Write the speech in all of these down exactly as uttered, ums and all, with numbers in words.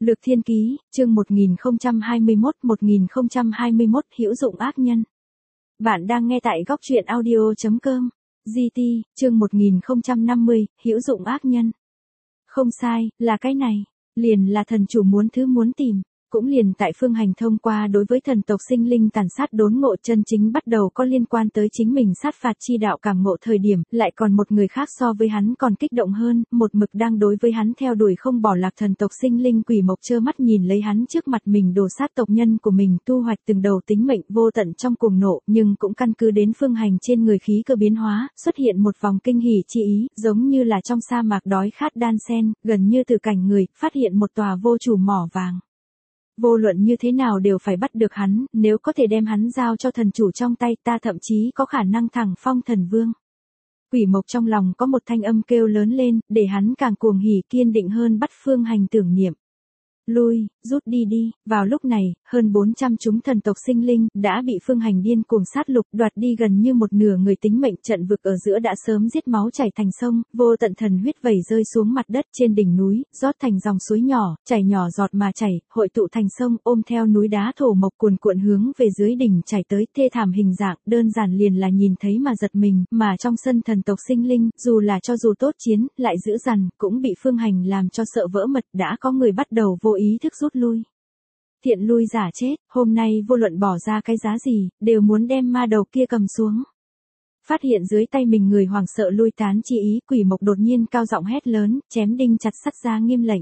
Lược Thiên Ký, chương một nghìn không trăm hai mươi mốt một nghìn không trăm hai mươi mốt Hữu dụng ác nhân. Bạn đang nghe tại góc truyện audio chấm com. giê tê, chương một nghìn không trăm năm mươi, Hữu dụng ác nhân. Không sai, là cái này. Liền là thần chủ muốn thứ muốn tìm. Cũng liền tại Phương Hành thông qua đối với thần tộc sinh linh tàn sát đốn ngộ chân chính bắt đầu có liên quan tới chính mình sát phạt chi đạo cảm ngộ thời điểm, lại còn một người khác so với hắn còn kích động hơn, một mực đang đối với hắn theo đuổi không bỏ lạc thần tộc sinh linh quỷ mộc trơ mắt nhìn lấy hắn trước mặt mình đổ sát tộc nhân của mình tu hoạch từng đầu tính mệnh vô tận trong cuồng nộ, nhưng cũng căn cứ đến Phương Hành trên người khí cơ biến hóa, xuất hiện một vòng kinh hỉ chi ý, giống như là trong sa mạc đói khát đan sen, gần như từ cảnh người, phát hiện một tòa vô chủ mỏ vàng. Vô luận như thế nào đều phải bắt được hắn, nếu có thể đem hắn giao cho thần chủ trong tay ta thậm chí có khả năng thẳng phong thần vương. Quỷ mộc trong lòng có một thanh âm kêu lớn lên, để hắn càng cuồng hỉ kiên định hơn bắt Phương Hành tưởng niệm. Lui, rút đi đi, vào lúc này, hơn bốn trăm chúng thần tộc sinh linh, đã bị Phương Hành điên cuồng sát lục đoạt đi gần như một nửa người tính mệnh trận vực ở giữa đã sớm giết máu chảy thành sông, vô tận thần huyết vẩy rơi xuống mặt đất trên đỉnh núi, rót thành dòng suối nhỏ, chảy nhỏ giọt mà chảy, hội tụ thành sông ôm theo núi đá thổ mộc cuồn cuộn hướng về dưới đỉnh chảy tới thê thảm hình dạng, đơn giản liền là nhìn thấy mà giật mình, mà trong sân thần tộc sinh linh, dù là cho dù tốt chiến, lại dữ dằn, cũng bị Phương Hành làm cho sợ vỡ mật, đã có người bắt đầu vô ý thức rút lui. Thiện lui giả chết, hôm nay vô luận bỏ ra cái giá gì, đều muốn đem ma đầu kia cầm xuống. Phát hiện dưới tay mình người hoảng sợ lui tán chi ý, quỷ mộc đột nhiên cao giọng hét lớn, chém đinh chặt sắt ra nghiêm lệnh.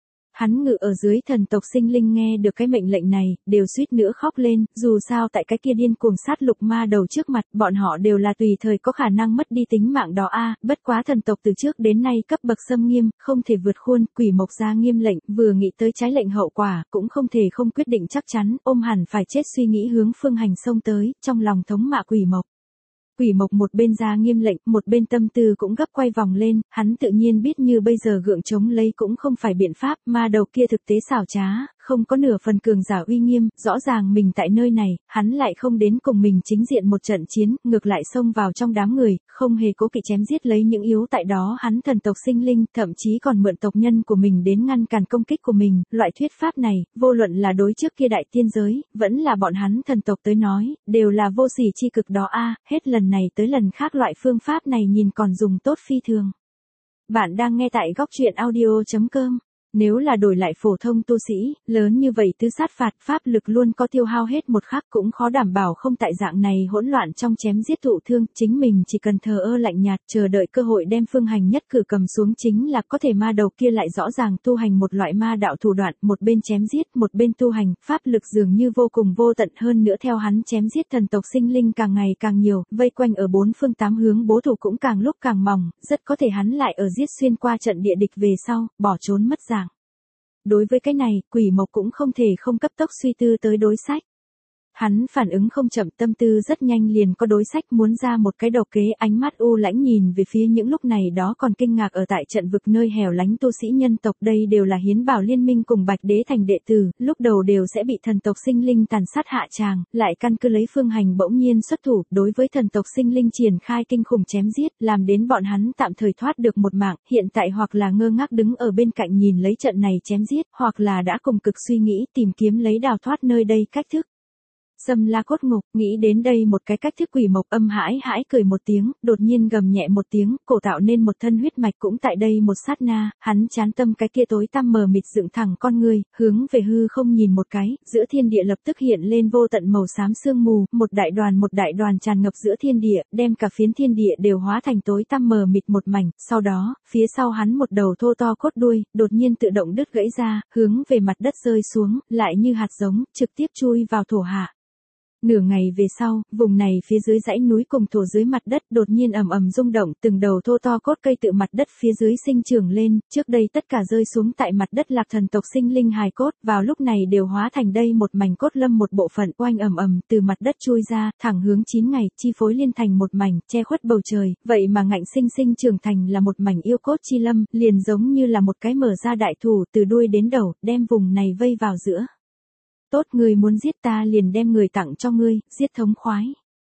Hắn ngự ở dưới thần tộc sinh linh nghe được cái mệnh lệnh này, đều suýt nữa khóc lên, dù sao tại cái kia điên cuồng sát lục ma đầu trước mặt, bọn họ đều là tùy thời có khả năng mất đi tính mạng đó a. Bất quá thần tộc từ trước đến nay cấp bậc xâm nghiêm, không thể vượt khuôn, quỷ mộc ra nghiêm lệnh, vừa nghĩ tới trái lệnh hậu quả, cũng không thể không quyết định chắc chắn, ôm hẳn phải chết suy nghĩ hướng Phương Hành xông tới, trong lòng thống mạ quỷ mộc. Quỷ mộc một bên ra nghiêm lệnh, một bên tâm tư cũng gấp quay vòng lên, hắn tự nhiên biết như bây giờ gượng chống lấy cũng không phải biện pháp, mà đầu kia thực tế xảo trá, không có nửa phần cường giả uy nghiêm, rõ ràng mình tại nơi này, hắn lại không đến cùng mình chính diện một trận chiến, ngược lại xông vào trong đám người, không hề cố kỵ chém giết lấy những yếu tại đó hắn thần tộc sinh linh, thậm chí còn mượn tộc nhân của mình đến ngăn cản công kích của mình, loại thuyết pháp này, vô luận là đối trước kia đại tiên giới, vẫn là bọn hắn thần tộc tới nói, đều là vô sỉ chi cực đó a. Hết lần này tới lần khác loại phương pháp này nhìn còn dùng tốt phi thường. Bạn đang nghe tại góc truyện audio chấm com. Nếu là đổi lại phổ thông tu sĩ, lớn như vậy tư sát phạt pháp lực luôn có tiêu hao hết một khắc cũng khó đảm bảo không tại dạng này hỗn loạn trong chém giết thụ thương, chính mình chỉ cần thờ ơ lạnh nhạt chờ đợi cơ hội đem Phương Hành nhất cử cầm xuống chính là có thể ma đầu kia lại rõ ràng tu hành một loại ma đạo thủ đoạn, một bên chém giết, một bên tu hành, pháp lực dường như vô cùng vô tận hơn nữa theo hắn chém giết thần tộc sinh linh càng ngày càng nhiều, vây quanh ở bốn phương tám hướng bố thủ cũng càng lúc càng mỏng, rất có thể hắn lại ở giết xuyên qua trận địa địch về sau, bỏ trốn mất dạng. Đối với cái này, quỷ mộc cũng không thể không cấp tốc suy tư tới đối sách. Hắn phản ứng không chậm tâm tư rất nhanh liền có đối sách muốn ra một cái độc kế ánh mắt u lãnh nhìn về phía những lúc này đó còn kinh ngạc ở tại trận vực nơi hẻo lánh tu sĩ nhân tộc đây đều là hiến bảo liên minh cùng bạch đế thành đệ tử, lúc đầu đều sẽ bị thần tộc sinh linh tàn sát hạ tràng, lại căn cứ lấy Phương Hành bỗng nhiên xuất thủ đối với thần tộc sinh linh triển khai kinh khủng chém giết, làm đến bọn hắn tạm thời thoát được một mạng, hiện tại hoặc là ngơ ngác đứng ở bên cạnh nhìn lấy trận này chém giết, hoặc là đã cùng cực suy nghĩ tìm kiếm lấy đào thoát nơi đây cách thức. Sâm La Cốt Ngục, nghĩ đến đây một cái cách thức quỷ mộc âm hãi hãi cười một tiếng, đột nhiên gầm nhẹ một tiếng, cổ tạo nên một thân huyết mạch cũng tại đây một sát na, hắn chán tâm cái kia tối tăm mờ mịt dựng thẳng con người, hướng về hư không nhìn một cái, giữa thiên địa lập tức hiện lên vô tận màu xám sương mù, một đại đoàn một đại đoàn tràn ngập giữa thiên địa, đem cả phiến thiên địa đều hóa thành tối tăm mờ mịt một mảnh, sau đó, phía sau hắn một đầu thô to cốt đuôi, đột nhiên tự động đứt gãy ra, hướng về mặt đất rơi xuống, lại như hạt giống, trực tiếp chui vào thổ hạ. Nửa ngày về sau, vùng này phía dưới dãy núi cùng thổ dưới mặt đất đột nhiên ầm ầm rung động, từng đầu thô to cốt cây tự mặt đất phía dưới sinh trưởng lên, trước đây tất cả rơi xuống tại mặt đất lạc thần tộc sinh linh hài cốt, vào lúc này đều hóa thành đây một mảnh cốt lâm một bộ phận oanh ầm ầm từ mặt đất chui ra, thẳng hướng chín ngày, chi phối liên thành một mảnh, che khuất bầu trời, vậy mà ngạnh sinh sinh trưởng thành là một mảnh yêu cốt chi lâm, liền giống như là một cái mở ra đại thủ từ đuôi đến đầu, đem vùng này vây vào giữa. Tốt, người muốn giết ta liền đem người tặng cho ngươi, giết thống khoái.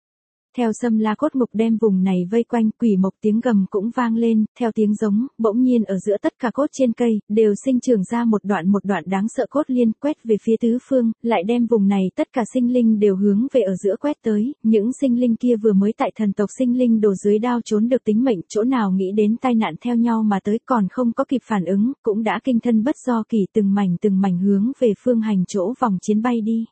Theo Sâm La cốt ngục đem vùng này vây quanh, quỷ mộc tiếng gầm cũng vang lên, theo tiếng giống, bỗng nhiên ở giữa tất cả cốt trên cây, đều sinh trưởng ra một đoạn một đoạn đáng sợ cốt liên quét về phía tứ phương, lại đem vùng này tất cả sinh linh đều hướng về ở giữa quét tới, những sinh linh kia vừa mới tại thần tộc sinh linh đổ dưới đao trốn được tính mệnh, chỗ nào nghĩ đến tai nạn theo nhau mà tới còn không có kịp phản ứng, cũng đã kinh thân bất do kỳ từng mảnh từng mảnh hướng về Phương Hành chỗ vòng chiến bay đi.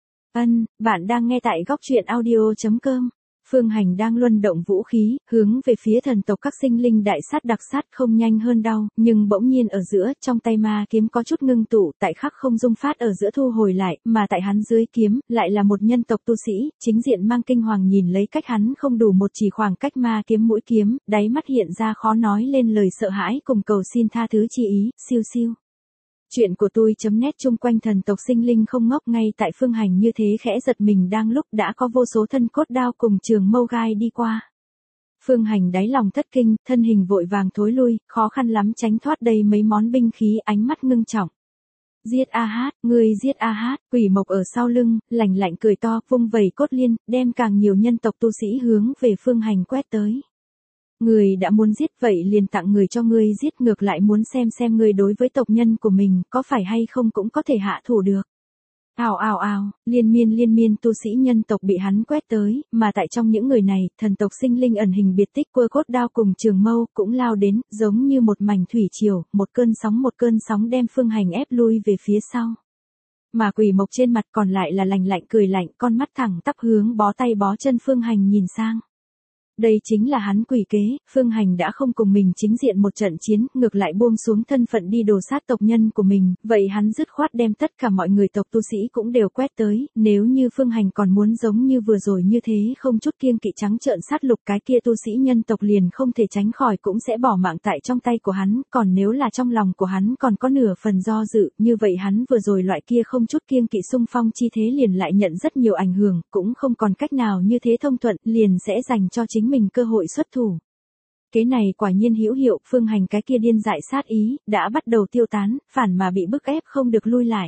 Ân, bạn đang nghe tại góc truyện audio chấm com. Phương Hành đang luân động vũ khí, hướng về phía thần tộc các sinh linh đại sát đặc sát không nhanh hơn đau, nhưng bỗng nhiên ở giữa, trong tay ma kiếm có chút ngưng tụ, tại khắc không dung phát ở giữa thu hồi lại, mà tại hắn dưới kiếm, lại là một nhân tộc tu sĩ, chính diện mang kinh hoàng nhìn lấy cách hắn không đủ một chỉ khoảng cách ma kiếm mũi kiếm, đáy mắt hiện ra khó nói lên lời sợ hãi cùng cầu xin tha thứ chi ý, siêu siêu. Chuyện của tôi.net chung quanh thần tộc sinh linh không ngốc ngay tại Phương Hành như thế khẽ giật mình đang lúc đã có vô số thân cốt đao cùng trường mâu gai đi qua. Phương Hành đáy lòng thất kinh, thân hình vội vàng thối lui, khó khăn lắm tránh thoát đầy mấy món binh khí, ánh mắt ngưng trọng. Giết A Hát, ngươi giết A Hát, quỷ mộc ở sau lưng, lạnh lạnh cười to, vung vẩy cốt liên, đem càng nhiều nhân tộc tu sĩ hướng về Phương Hành quét tới. Người đã muốn giết vậy liền tặng người cho ngươi giết, ngược lại muốn xem xem ngươi đối với tộc nhân của mình có phải hay không cũng có thể hạ thủ được. Ào ào ào, liên miên liên miên tu sĩ nhân tộc bị hắn quét tới, mà tại trong những người này, thần tộc sinh linh ẩn hình biệt tích quơ cốt đao cùng trường mâu cũng lao đến, giống như một mảnh thủy triều, một cơn sóng một cơn sóng đem Phương Hành ép lui về phía sau. Mà quỷ mộc trên mặt còn lại là lạnh lạnh cười lạnh, con mắt thẳng tắp hướng bó tay bó chân Phương Hành nhìn sang. Đây chính là hắn quỷ kế, Phương Hành đã không cùng mình chính diện một trận chiến, ngược lại buông xuống thân phận đi đồ sát tộc nhân của mình, vậy hắn dứt khoát đem tất cả mọi người tộc tu sĩ cũng đều quét tới, nếu như Phương Hành còn muốn giống như vừa rồi như thế không chút kiêng kỵ trắng trợn sát lục cái kia tu sĩ nhân tộc liền không thể tránh khỏi cũng sẽ bỏ mạng tại trong tay của hắn, còn nếu là trong lòng của hắn còn có nửa phần do dự, như vậy hắn vừa rồi loại kia không chút kiêng kỵ xung phong chi thế liền lại nhận rất nhiều ảnh hưởng, cũng không còn cách nào như thế thông thuận, liền sẽ dành cho chính mình cơ hội xuất thủ. Kế này quả nhiên hữu hiệu, Phương Hành cái kia điên dại sát ý, đã bắt đầu tiêu tán, phản mà bị bức ép không được lui lại.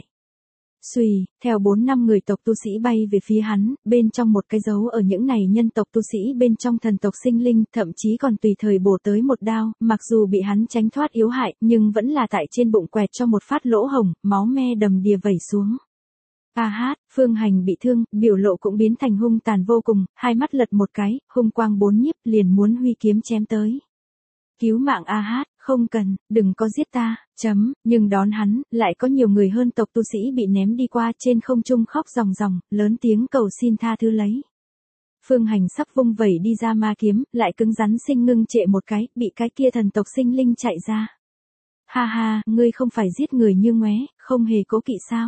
Xuy, theo bốn năm người tộc tu sĩ bay về phía hắn, bên trong một cái dấu ở những này nhân tộc tu sĩ bên trong thần tộc sinh linh, thậm chí còn tùy thời bổ tới một đao, mặc dù bị hắn tránh thoát yếu hại, nhưng vẫn là tại trên bụng quẹt cho một phát lỗ hồng, máu me đầm đìa vẩy xuống. A Hát, Phương Hành bị thương, biểu lộ cũng biến thành hung tàn vô cùng, hai mắt lật một cái, hung quang bốn nhiếp liền muốn huy kiếm chém tới. Cứu mạng A Hát, không cần, đừng có giết ta, chấm, nhưng đón hắn, lại có nhiều người hơn tộc tu sĩ bị ném đi qua trên không trung khóc ròng ròng, lớn tiếng cầu xin tha thứ lấy. Phương Hành sắp vung vẩy đi ra ma kiếm, lại cứng rắn sinh ngưng trệ một cái, bị cái kia thần tộc sinh linh chạy ra. Ha ha, ngươi không phải giết người như ngoé, không hề cố kỵ sao?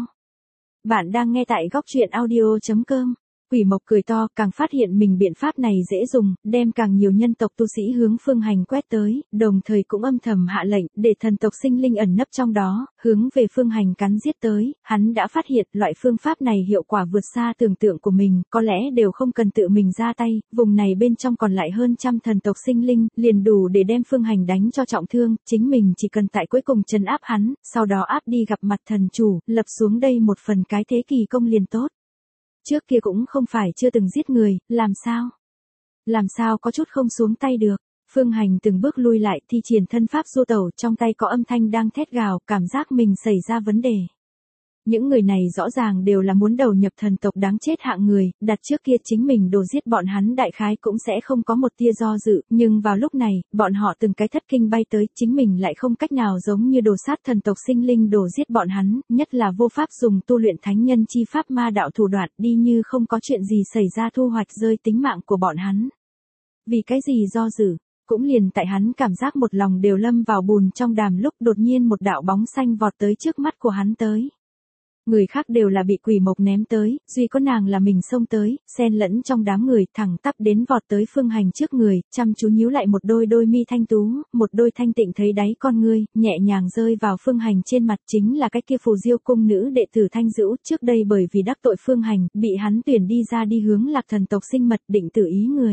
Bạn đang nghe tại góc truyện audio chấm com. Quỷ mộc cười to, càng phát hiện mình biện pháp này dễ dùng, đem càng nhiều nhân tộc tu sĩ hướng Phương Hành quét tới, đồng thời cũng âm thầm hạ lệnh, để thần tộc sinh linh ẩn nấp trong đó, hướng về Phương Hành cắn giết tới, hắn đã phát hiện loại phương pháp này hiệu quả vượt xa tưởng tượng của mình, có lẽ đều không cần tự mình ra tay, vùng này bên trong còn lại hơn trăm thần tộc sinh linh, liền đủ để đem Phương Hành đánh cho trọng thương, chính mình chỉ cần tại cuối cùng trấn áp hắn, sau đó áp đi gặp mặt thần chủ, lập xuống đây một phần cái thế kỳ công liền tốt. Trước kia cũng không phải chưa từng giết người, làm sao? Làm sao có chút không xuống tay được? Phương Hành từng bước lui lại thi triển thân pháp du tẩu, trong tay có âm thanh đang thét gào, cảm giác mình xảy ra vấn đề. Những người này rõ ràng đều là muốn đầu nhập thần tộc đáng chết hạng người, đặt trước kia chính mình đồ giết bọn hắn đại khái cũng sẽ không có một tia do dự, nhưng vào lúc này, bọn họ từng cái thất kinh bay tới, chính mình lại không cách nào giống như đồ sát thần tộc sinh linh đồ giết bọn hắn, nhất là vô pháp dùng tu luyện thánh nhân chi pháp ma đạo thủ đoạn đi như không có chuyện gì xảy ra thu hoạch rơi tính mạng của bọn hắn. Vì cái gì do dự? Cũng liền tại hắn cảm giác một lòng đều lâm vào bùn trong đàm lúc đột nhiên một đạo bóng xanh vọt tới trước mắt của hắn tới. Người khác đều là bị quỷ mộc ném tới, duy có nàng là mình xông tới, xen lẫn trong đám người thẳng tắp đến vọt tới Phương Hành trước người, chăm chú nhíu lại một đôi đôi mi thanh tú, một đôi thanh tịnh thấy đáy con ngươi, nhẹ nhàng rơi vào Phương Hành trên mặt, chính là cái kia phù diêu cung nữ đệ tử Thanh Dữu, trước đây bởi vì đắc tội Phương Hành, bị hắn tuyển đi ra đi hướng Lạc Thần tộc sinh mật định tự ý người.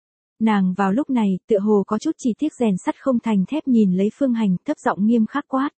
Nàng vào lúc này, tựa hồ có chút chỉ tiếc rèn sắt không thành thép nhìn lấy Phương Hành, thấp giọng nghiêm khắc quát.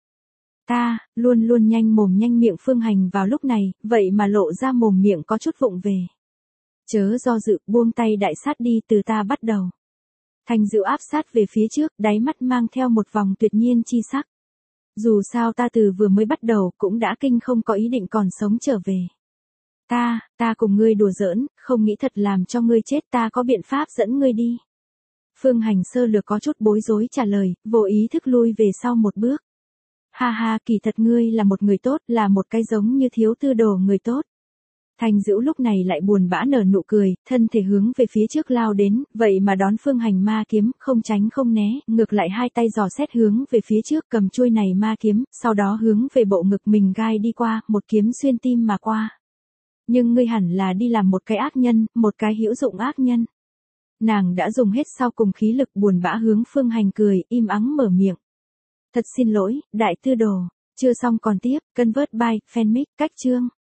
Ta, luôn luôn nhanh mồm nhanh miệng Phương Hành vào lúc này, vậy mà lộ ra mồm miệng có chút vụng về. Chớ do dự, buông tay đại sát đi, từ ta bắt đầu. Thành Dữu áp sát về phía trước, đáy mắt mang theo một vòng tuyệt nhiên chi sắc. Dù sao ta từ vừa mới bắt đầu cũng đã kinh không có ý định còn sống trở về. Ta, ta cùng ngươi đùa giỡn, không nghĩ thật làm cho ngươi chết, ta có biện pháp dẫn ngươi đi. Phương Hành sơ lược có chút bối rối trả lời, vô ý thức lui về sau một bước. Ha ha, kỳ thật ngươi là một người tốt, là một cái giống như thiếu tư đồ người tốt. Thành Dữu lúc này lại buồn bã nở nụ cười, thân thể hướng về phía trước lao đến, vậy mà đón Phương Hành ma kiếm, không tránh không né, ngược lại hai tay dò xét hướng về phía trước cầm chuôi này ma kiếm, sau đó hướng về bộ ngực mình gai đi qua, một kiếm xuyên tim mà qua. Nhưng ngươi hẳn là đi làm một cái ác nhân, một cái hữu dụng ác nhân. Nàng đã dùng hết sau cùng khí lực, buồn bã hướng Phương Hành cười, im ắng mở miệng. Thật xin lỗi, đại tư đồ, chưa xong còn tiếp, Convert by Fanmic, cách chương.